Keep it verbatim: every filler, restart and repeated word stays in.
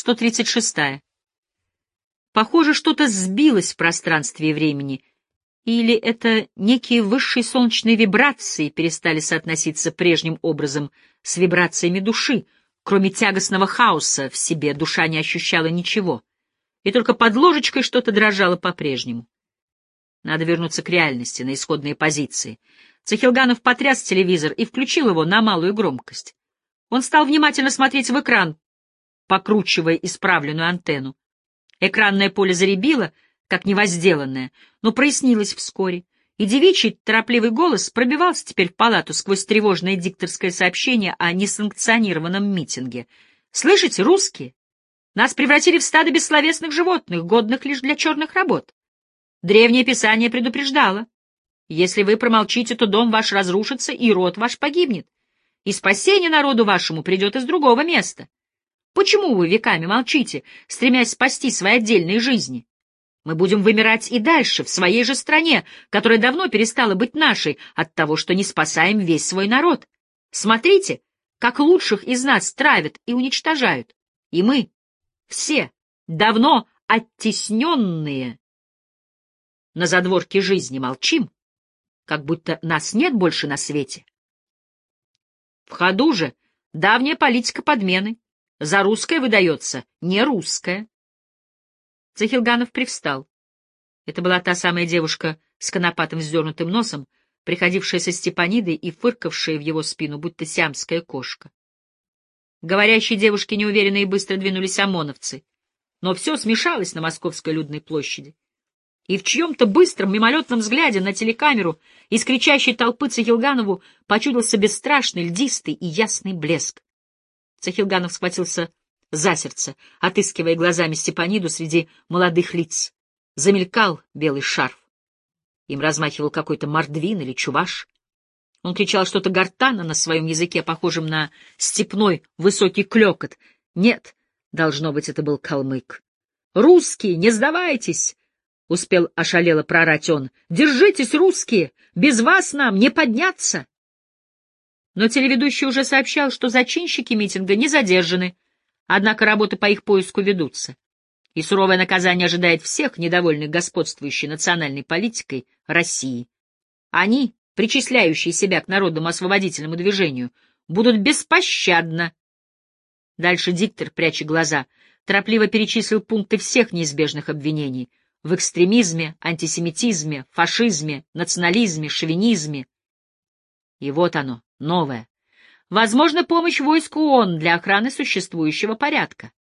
сто тридцать шестая. Похоже, что-то сбилось в пространстве и времени, или это некие высшие солнечные вибрации перестали соотноситься прежним образом с вибрациями души. Кроме тягостного хаоса в себе душа не ощущала ничего, и только под ложечкой что-то дрожало по-прежнему. Надо вернуться к реальности, на исходные позиции. Цахилганов потряс телевизор и включил его на малую громкость. Он стал внимательно смотреть в экран, покручивая исправленную антенну. Экранное поле заребило, как невозделанное, но прояснилось вскоре, и девичий торопливый голос пробивался теперь в палату сквозь тревожное дикторское сообщение о несанкционированном митинге. «Слышите, русские? Нас превратили в стадо бессловесных животных, годных лишь для черных работ. Древнее Писание предупреждало. Если вы промолчите, то дом ваш разрушится, и род ваш погибнет, и спасение народу вашему придет из другого места. Почему вы веками молчите, стремясь спасти свои отдельные жизни? Мы будем вымирать и дальше, в своей же стране, которая давно перестала быть нашей, от того, что не спасаем весь свой народ. Смотрите, как лучших из нас травят и уничтожают. И мы, все, давно оттесненные на задворке жизни, молчим, как будто нас нет больше на свете. В ходу же давняя политика подмены. За русское выдается не русское. Цахилганов привстал. Это была та самая девушка с конопатым вздернутым носом, приходившая со Степанидой и фыркавшая в его спину, будто сиамская кошка. Говорящие девушки неуверенно и быстро двинулись ОМОНовцы, но все смешалось на Московской людной площади. И в чьем-то быстром мимолетном взгляде на телекамеру из кричащей толпы Цахилганову почудился бесстрашный, льдистый и ясный блеск. Цахилганов схватился за сердце, отыскивая глазами Степаниду среди молодых лиц. Замелькал белый шарф. Им размахивал какой-то мордвин или чуваш. Он кричал что-то гортанно на своем языке, похожем на степной высокий клёкот. Нет, должно быть, это был калмык. «Русские, не сдавайтесь!» — успел ошалело проорать он. «Держитесь, русские! Без вас нам не подняться!» Но телеведущий уже сообщал, что зачинщики митинга не задержаны, однако работы по их поиску ведутся, и суровое наказание ожидает всех недовольных господствующей национальной политикой России. Они, причисляющие себя к народному освободительному движению, будут беспощадно. Дальше диктор, пряча глаза, торопливо перечислил пункты всех неизбежных обвинений в экстремизме, антисемитизме, фашизме, национализме, шовинизме. И вот оно, новое. Возможно, помощь войску ООН для охраны существующего порядка.